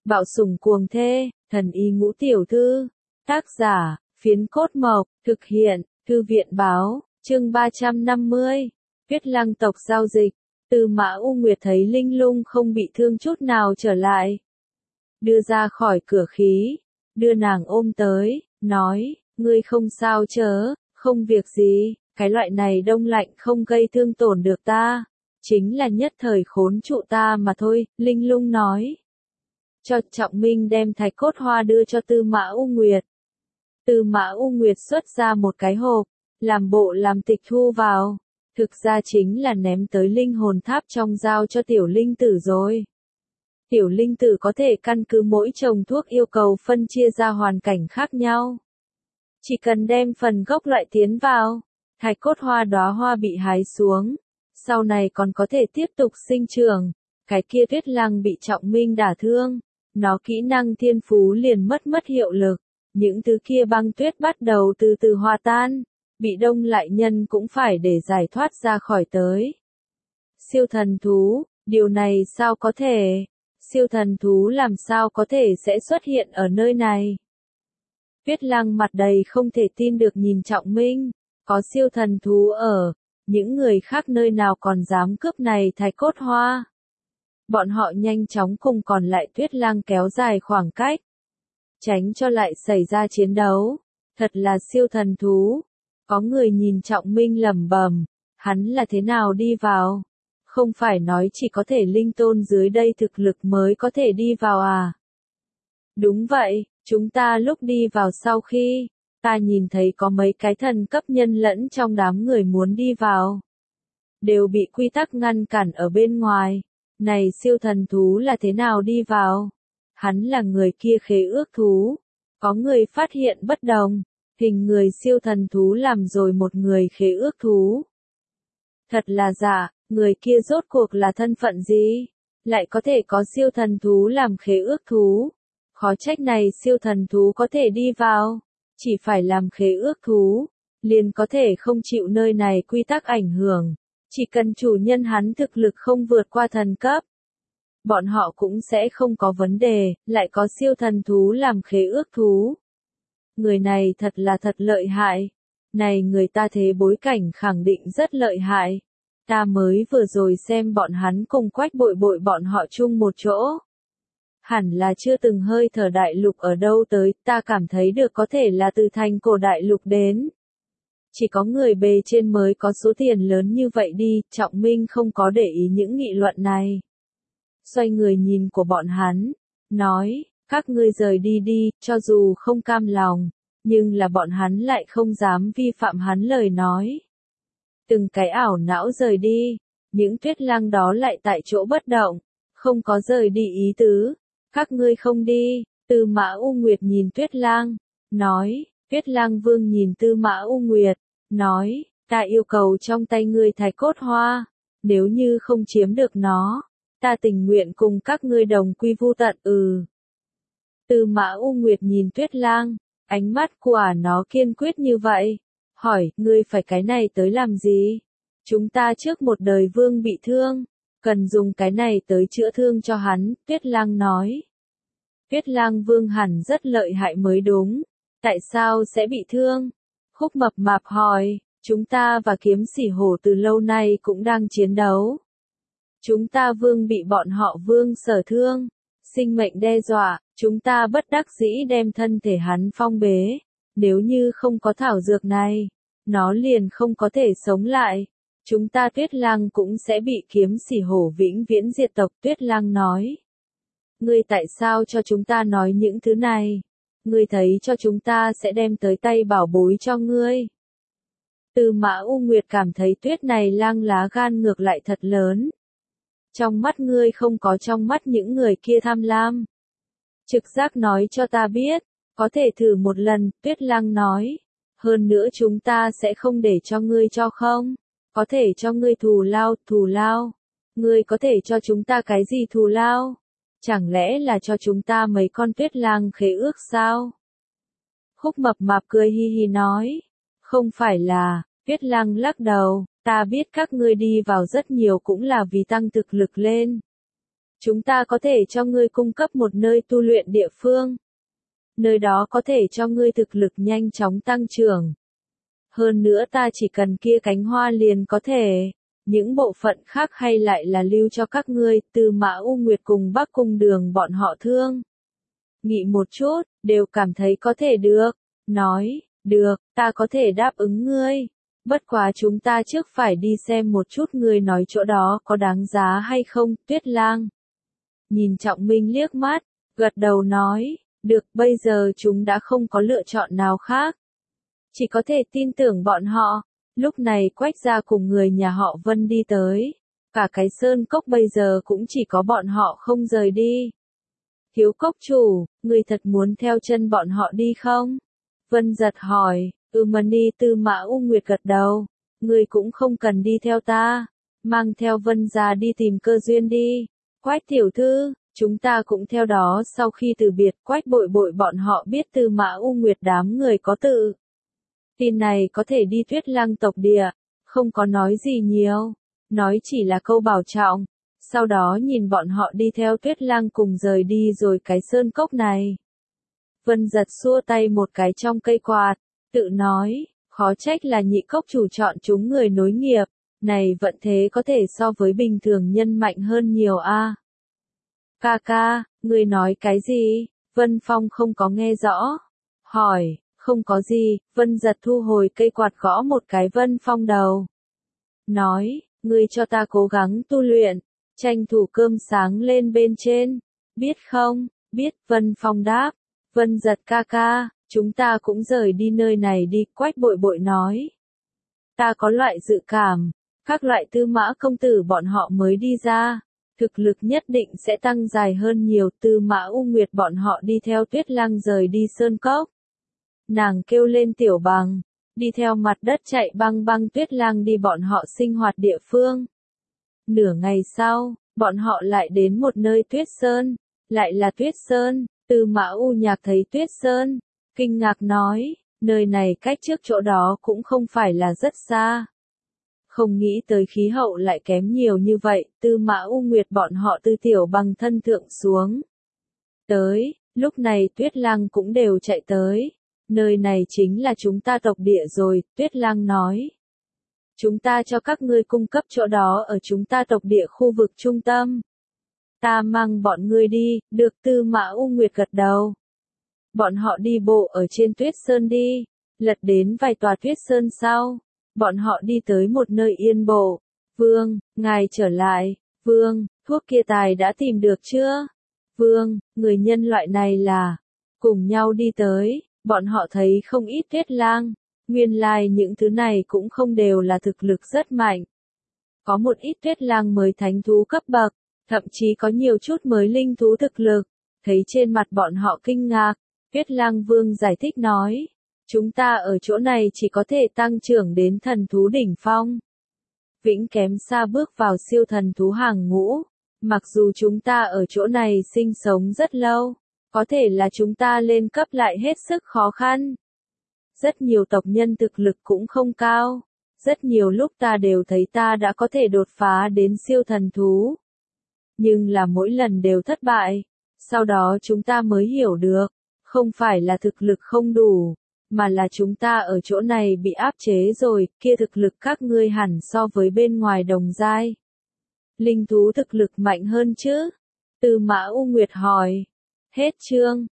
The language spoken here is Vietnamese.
Bạo sủng cuồng thê, thần y ngũ tiểu thư. Tác giả, Phiến Cốt Mộc, thực hiện, Thư viện báo, chương 350. Tuyết Lăng tộc giao dịch. Tư Mã U Nguyệt thấy Linh Lung không bị thương chút nào trở lại. Đưa ra khỏi cửa khí, đưa nàng ôm tới, nói, ngươi không sao chớ, không việc gì, cái loại này đông lạnh không gây thương tổn được ta. Chính là nhất thời khốn trụ ta mà thôi, Linh Lung nói. Cho Trọng Minh đem thạch cốt hoa đưa cho Tư Mã U Nguyệt. Tư Mã U Nguyệt xuất ra một cái hộp, làm bộ làm tịch thu vào. Thực ra chính là ném tới linh hồn tháp trong giao cho tiểu linh tử rồi. Tiểu linh tử có thể căn cứ mỗi chồng thuốc yêu cầu phân chia ra hoàn cảnh khác nhau. Chỉ cần đem phần gốc loại tiến vào, thạch cốt hoa đóa hoa bị hái xuống. Sau này còn có thể tiếp tục sinh trưởng. Cái kia Tuyết Lăng bị Trọng Minh đả thương. Nó kỹ năng thiên phú liền mất hiệu lực. Những thứ kia băng tuyết bắt đầu từ từ hòa tan. Bị đông lại nhân cũng phải để giải thoát ra khỏi tới. Siêu thần thú, điều này sao có thể? Siêu thần thú làm sao có thể sẽ xuất hiện ở nơi này? Tuyết Lăng mặt đầy không thể tin được nhìn Trọng Minh. Có siêu thần thú ở. Những người khác nơi nào còn dám cướp này thạch cốt hoa. Bọn họ nhanh chóng cùng còn lại Tuyết Lăng kéo dài khoảng cách. Tránh cho lại xảy ra chiến đấu. Thật là siêu thần thú. Có người nhìn Trọng Minh lẩm bẩm, hắn là thế nào đi vào? Không phải nói chỉ có thể linh tôn dưới đây thực lực mới có thể đi vào à? Đúng vậy, chúng ta lúc đi vào sau khi, ta nhìn thấy có mấy cái thần cấp nhân lẫn trong đám người muốn đi vào. Đều bị quy tắc ngăn cản ở bên ngoài. Này siêu thần thú là thế nào đi vào? Hắn là người kia khế ước thú. Có người phát hiện bất đồng. Hình người siêu thần thú làm rồi một người khế ước thú. Thật là giả, người kia rốt cuộc là thân phận gì? Lại có thể có siêu thần thú làm khế ước thú. Khó trách này siêu thần thú có thể đi vào. Chỉ phải làm khế ước thú. Liền có thể không chịu nơi này quy tắc ảnh hưởng. Chỉ cần chủ nhân hắn thực lực không vượt qua thần cấp. Bọn họ cũng sẽ không có vấn đề, lại có siêu thần thú làm khế ước thú. Người này thật là thật lợi hại. Này người ta thế bối cảnh khẳng định rất lợi hại. Ta mới vừa rồi xem bọn hắn cùng Quách Bội Bội bọn họ chung một chỗ. Hẳn là chưa từng hơi thở đại lục ở đâu tới, ta cảm thấy được có thể là từ thành cổ đại lục đến. Chỉ có người bề trên mới có số tiền lớn như vậy đi, Trọng Minh không có để ý những nghị luận này. Xoay người nhìn của bọn hắn, nói, các ngươi rời đi đi, cho dù không cam lòng, nhưng là bọn hắn lại không dám vi phạm hắn lời nói. Từng cái ảo não rời đi, những Tuyết Lăng đó lại tại chỗ bất động, không có rời đi ý tứ. Các ngươi không đi, Tư Mã U Nguyệt nhìn Tuyết Lăng, nói, Tuyết Lăng Vương nhìn Tư Mã U Nguyệt, nói, ta yêu cầu trong tay ngươi thạch cốt hoa, nếu như không chiếm được nó, ta tình nguyện cùng các ngươi đồng quy vu tận. Tư Mã U Nguyệt nhìn Tuyết Lăng, ánh mắt của nó kiên quyết như vậy, hỏi, ngươi phải cái này tới làm gì? Chúng ta trước một đời vương bị thương, cần dùng cái này tới chữa thương cho hắn, Tuyết Lăng nói. Tuyết Lăng Vương hẳn rất lợi hại mới đúng, tại sao sẽ bị thương? Khúc Mập Mạp hỏi, chúng ta và Kiếm Sỉ Hổ từ lâu nay cũng đang chiến đấu. Chúng ta vương bị bọn họ vương sở thương, sinh mệnh đe dọa, chúng ta bất đắc dĩ đem thân thể hắn phong bế. Nếu như không có thảo dược này, nó liền không có thể sống lại. Chúng ta Tuyết Lăng cũng sẽ bị Kiếm Sỉ Hổ vĩnh viễn diệt tộc, Tuyết Lăng nói. Ngươi tại sao cho chúng ta nói những thứ này? Ngươi thấy cho chúng ta sẽ đem tới tay bảo bối cho ngươi. Tư Mã U Nguyệt cảm thấy Tuyết này Lăng lá gan ngược lại thật lớn. Trong mắt ngươi không có trong mắt những người kia tham lam. Trực giác nói cho ta biết, có thể thử một lần, Tuyết Lăng nói. Hơn nữa chúng ta sẽ không để cho ngươi cho không. Có thể cho ngươi thù lao. Ngươi có thể cho chúng ta cái gì thù lao? Chẳng lẽ là cho chúng ta mấy con Tuyết Lăng khế ước sao? Khúc Mập Mạp cười hi hi nói. Không phải là, Tuyết Lăng lắc đầu, ta biết các ngươi đi vào rất nhiều cũng là vì tăng thực lực lên. Chúng ta có thể cho ngươi cung cấp một nơi tu luyện địa phương. Nơi đó có thể cho ngươi thực lực nhanh chóng tăng trưởng. Hơn nữa ta chỉ cần kia cánh hoa liền có thể. Những bộ phận khác hay lại là lưu cho các ngươi, Tư Mã U Nguyệt cùng Bắc Cung Đường bọn họ thương. Nghĩ một chút, đều cảm thấy có thể được. Nói, được, ta có thể đáp ứng ngươi. Bất quá chúng ta trước phải đi xem một chút ngươi nói chỗ đó có đáng giá hay không, Tuyết Lang. Nhìn Trọng Minh liếc mắt, gật đầu nói, được, bây giờ chúng đã không có lựa chọn nào khác. Chỉ có thể tin tưởng bọn họ. Lúc này Quách gia cùng người nhà họ Vân đi tới. Cả cái sơn cốc bây giờ cũng chỉ có bọn họ không rời đi. Thiếu cốc chủ, người thật muốn theo chân bọn họ đi không? Vân giật hỏi, Mani Tư Mã U Nguyệt gật đầu. Người cũng không cần đi theo ta. Mang theo Vân gia đi tìm cơ duyên đi. Quách tiểu thư, chúng ta cũng theo đó. Sau khi từ biệt Quách bội bội bọn họ biết Tư Mã U Nguyệt đám người có tự. Tin này có thể đi Tuyết Lang tộc địa, không có nói gì nhiều, nói chỉ là câu bảo trọng, sau đó nhìn bọn họ đi theo Tuyết Lang cùng rời đi rồi cái sơn cốc này. Vân giật xua tay một cái trong cây quạt, tự nói, khó trách là Nhị cốc chủ chọn chúng người nối nghiệp, này vận thế có thể so với bình thường nhân mạnh hơn nhiều a. Ca ca, người nói cái gì? Vân Phong không có nghe rõ, hỏi. Không có gì, Vân giật thu hồi cây quạt gõ một cái Vân Phong đầu. Nói, ngươi cho ta cố gắng tu luyện, tranh thủ cơm sáng lên bên trên. Biết không? Biết, Vân Phong đáp. Vân giật ca ca, chúng ta cũng rời đi nơi này đi, Quách bội bội nói. Ta có loại dự cảm, các loại Tư Mã công tử bọn họ mới đi ra. Thực lực nhất định sẽ tăng dài hơn nhiều. Tư Mã U Nguyệt bọn họ đi theo Tuyết Lang rời đi sơn cốc. Nàng kêu lên Tiểu Bằng, đi theo mặt đất chạy băng băng Tuyết Lang đi bọn họ sinh hoạt địa phương. Nửa ngày sau, bọn họ lại đến một nơi Tuyết Sơn, lại là Tuyết Sơn. Tư Mã U Nhạc thấy Tuyết Sơn, kinh ngạc nói, nơi này cách trước chỗ đó cũng không phải là rất xa. Không nghĩ tới khí hậu lại kém nhiều như vậy. Tư Mã U Nguyệt bọn họ từ Tiểu Bằng thân thượng xuống. Tới, lúc này Tuyết Lang cũng đều chạy tới. Nơi này chính là chúng ta tộc địa rồi, Tuyết Lang nói. Chúng ta cho các ngươi cung cấp chỗ đó ở chúng ta tộc địa khu vực trung tâm. Ta mang bọn ngươi đi, được. Tư Mã U Nguyệt gật đầu. Bọn họ đi bộ ở trên Tuyết Sơn đi, lật đến vài tòa Tuyết Sơn sau. Bọn họ đi tới một nơi yên bộ. Vương, ngài trở lại. Vương, thuốc kia tài đã tìm được chưa? Vương, người nhân loại này là. Cùng nhau đi tới. Bọn họ thấy không ít Tuyết Lang, nguyên lai những thứ này cũng không đều là thực lực rất mạnh. Có một ít Tuyết Lang mới thánh thú cấp bậc, thậm chí có nhiều chút mới linh thú thực lực. Thấy trên mặt bọn họ kinh ngạc, Tuyết Lang Vương giải thích nói, chúng ta ở chỗ này chỉ có thể tăng trưởng đến thần thú đỉnh phong. Vĩnh kém xa bước vào siêu thần thú hàng ngũ, mặc dù chúng ta ở chỗ này sinh sống rất lâu. Có thể là chúng ta lên cấp lại hết sức khó khăn. Rất nhiều tộc nhân thực lực cũng không cao. Rất nhiều lúc ta đều thấy ta đã có thể đột phá đến siêu thần thú. Nhưng là mỗi lần đều thất bại. Sau đó chúng ta mới hiểu được. Không phải là thực lực không đủ. Mà là chúng ta ở chỗ này bị áp chế rồi. Kia thực lực các ngươi hẳn so với bên ngoài đồng giai. Linh thú thực lực mạnh hơn chứ? Tư Mã U Nguyệt hỏi. Hết chương.